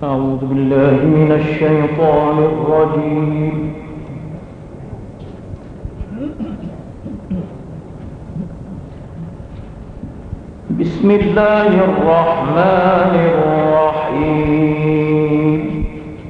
أعوذ بالله من الشيطان الرجيم. بسم الله الرحمن الرحيم.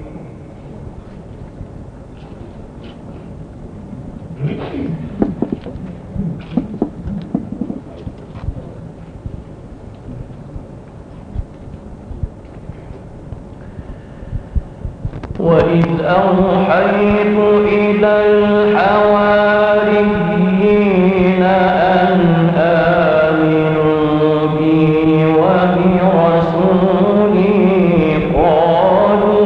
وإذ أوحيت إلى الحواريين أن آمنوا بي وبرسولي قالوا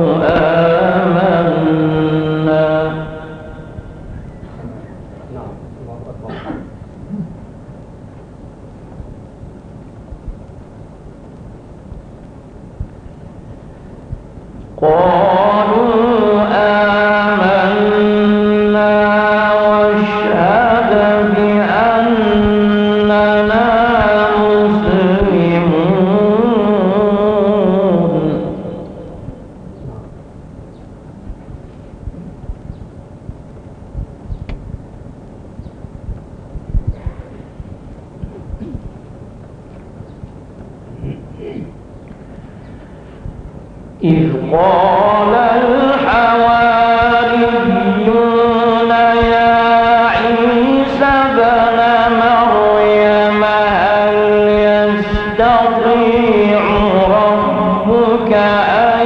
آمنا. إذ قال الحواريون يا عيسى ابن مريم هل يستطيع ربك أن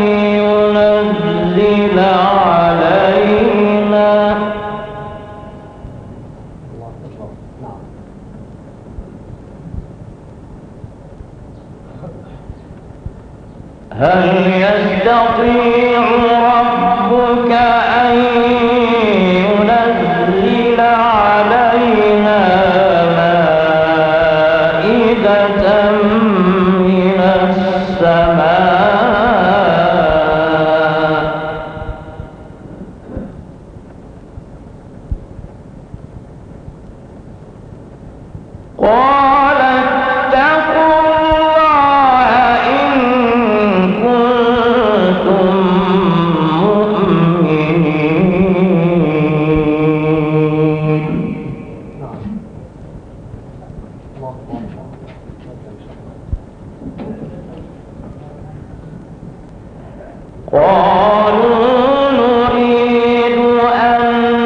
ينزل علينا مائدة من السماء قال اتقوا الله إن كنتم مؤمنين. قالوا نريد أن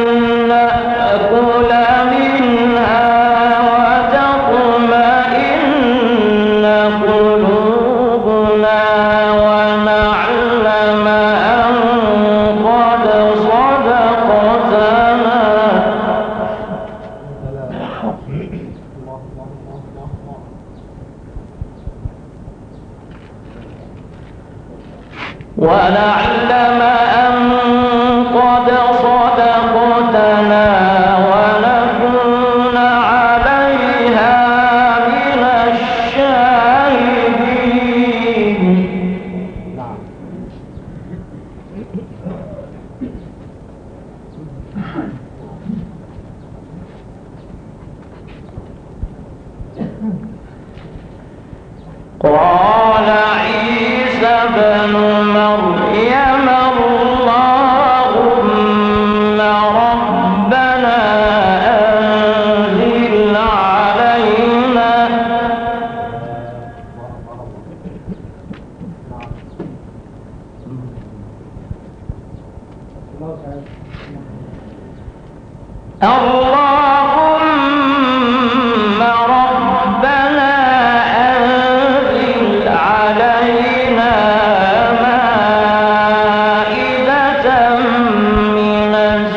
نأكل منها وتطمئن قلوبنا ونعلم أن قد صدقتنا ونكون عليها من الشاهدين. قال عيسى ابن مريم اللهم ربنا أنزل علينا مائدة من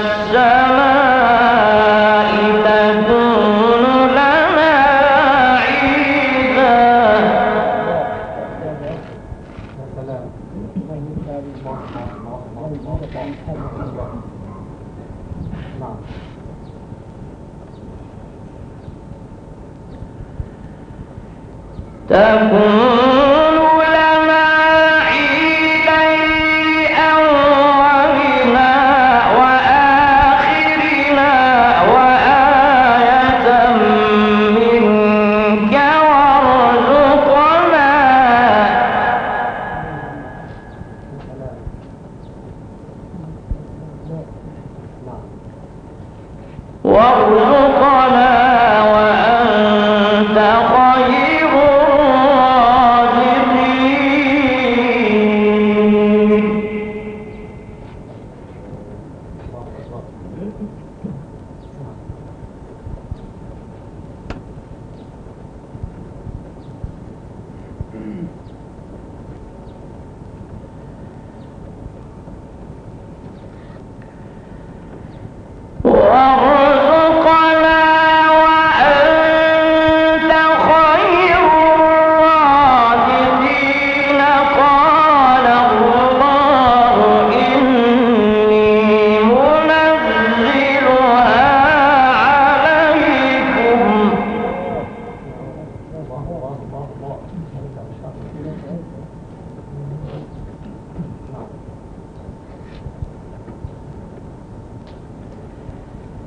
السماء تكون لنا عيدا. تكون لنا عيدا لأولنا وآخرنا وآية منك وارزقنا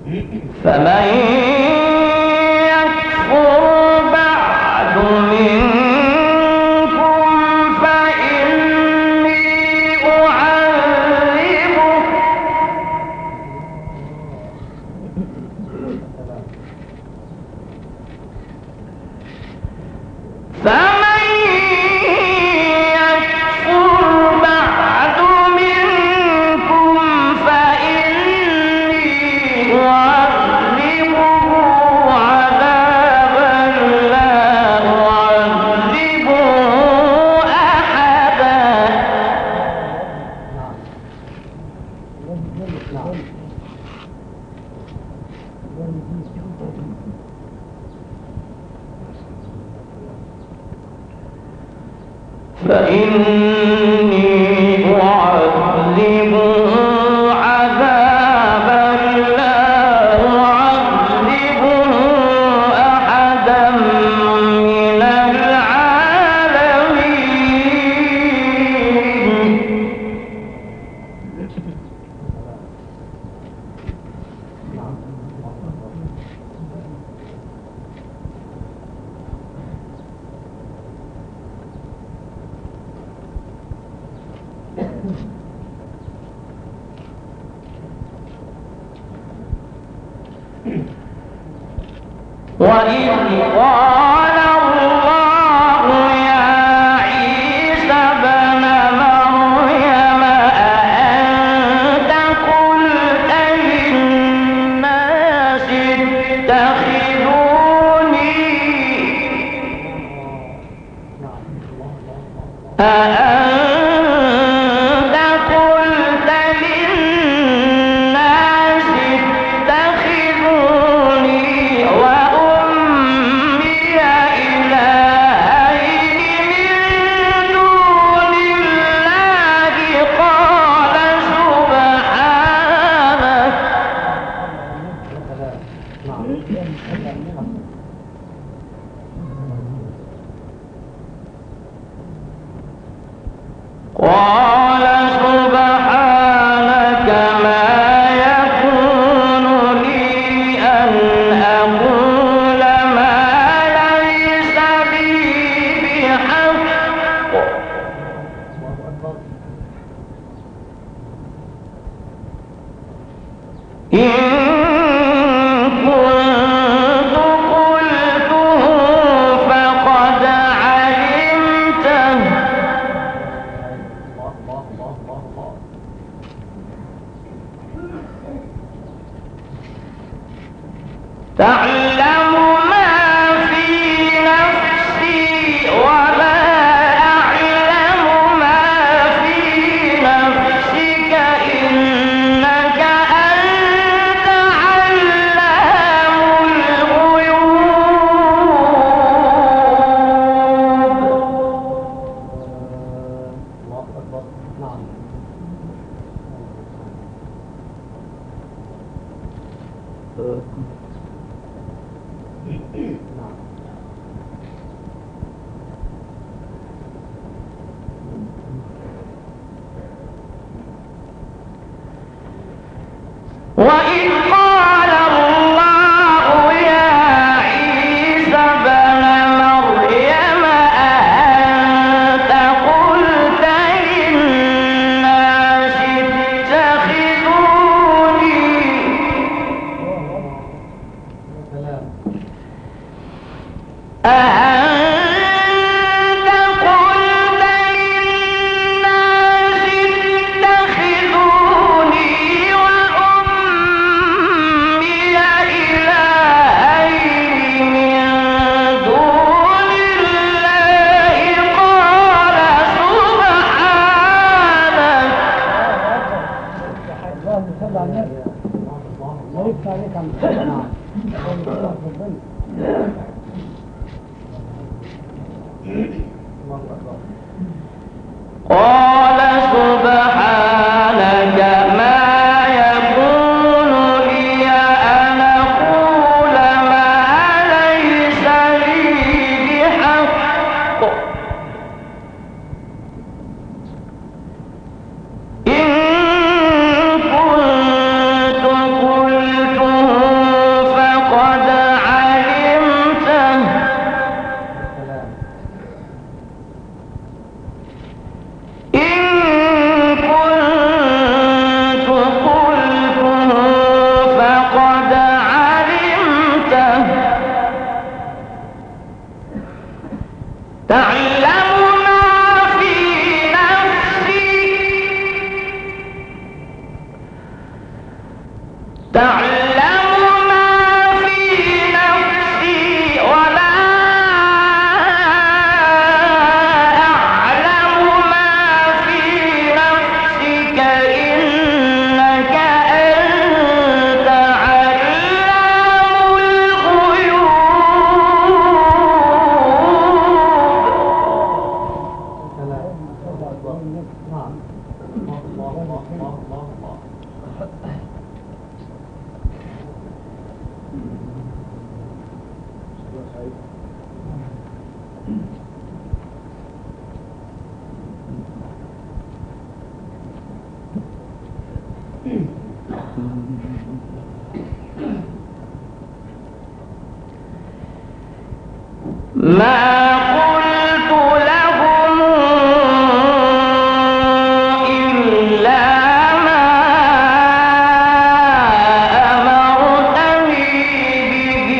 فمن يكفر بعد منكم فإني أعذبه عذابا لا أعذبه أحدا. فإني أعذبه عذابا لا أعذبه أحدا من العالمين. وإذ قال الله يا عيسى ابن مريم أأنت قلت للناس اتخذوني أأنت قلت للناس اتخذوني وأمي إلهين من دون الله قال سبحانك ما يكون لي أن أقول ما ليس لي بحق إن كنت قلته فقد علمته تعلم ما في نفسي ولا أعلم ما في نفسك إنك أنت علام الغيوب. وإذ قال الله يا عيسى ابن مريم أأنت قلت للناس اتخذوني ما قلت لهم إلا ما أمرتني به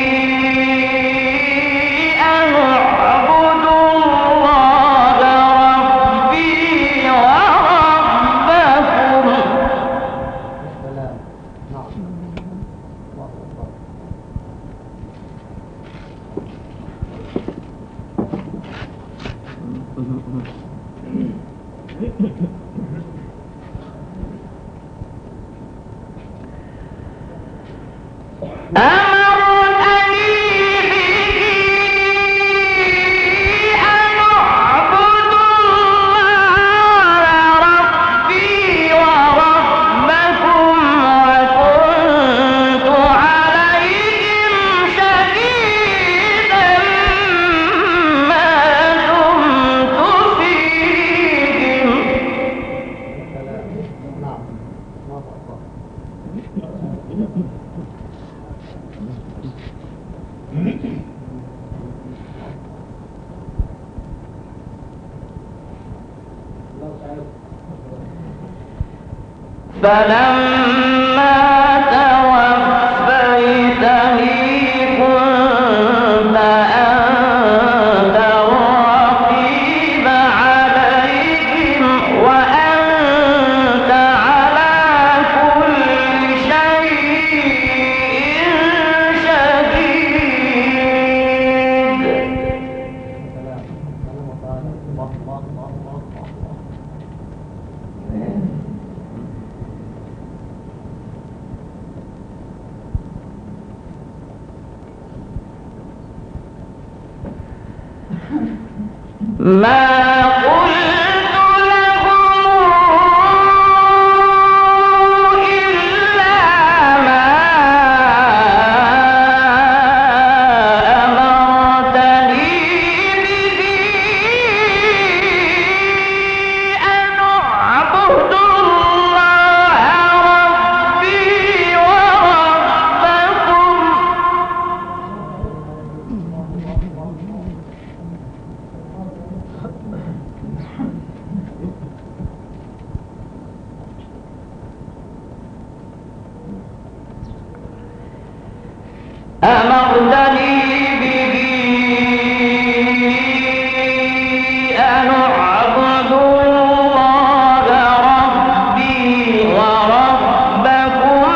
أن أعبد الله ربي وربكم. أمرتني به أن أعبد الله ربي وربكم وكنت عليهم شهيدا ما دمت فيهم. فلما توفيتني كنت أنت الرقيب عليهم وأنت على كل شيء شهيد. ما قلت لهم إلا ما أمرتني به أن أعبد الله ربي وربكم. أمرتني به أن أعبد الله ربي وربكم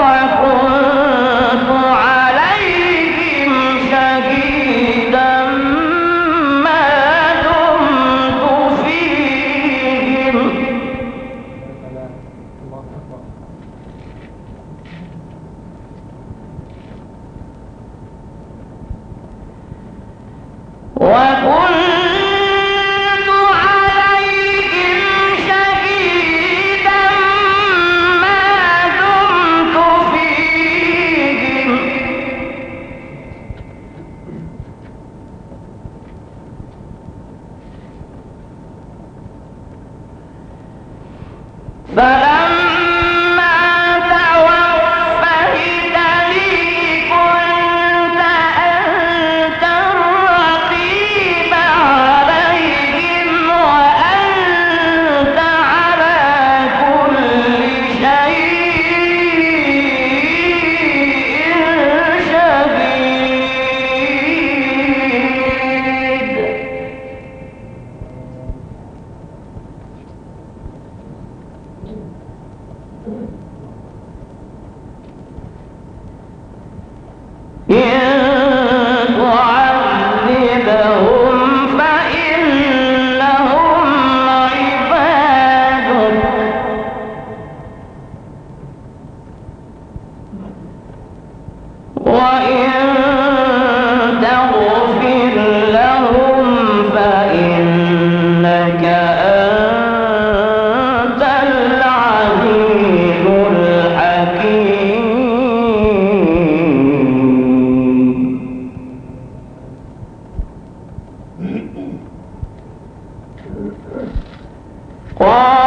وكنت عليهم شهيدا ما دمت فيهم. وكنت عليهم شهيدا ما دمت فيهم. فلما توفيتني كنت أنت الرقيب عليهم وأنت على كل شيء شهيد. أنت العزيز الحكيم. قال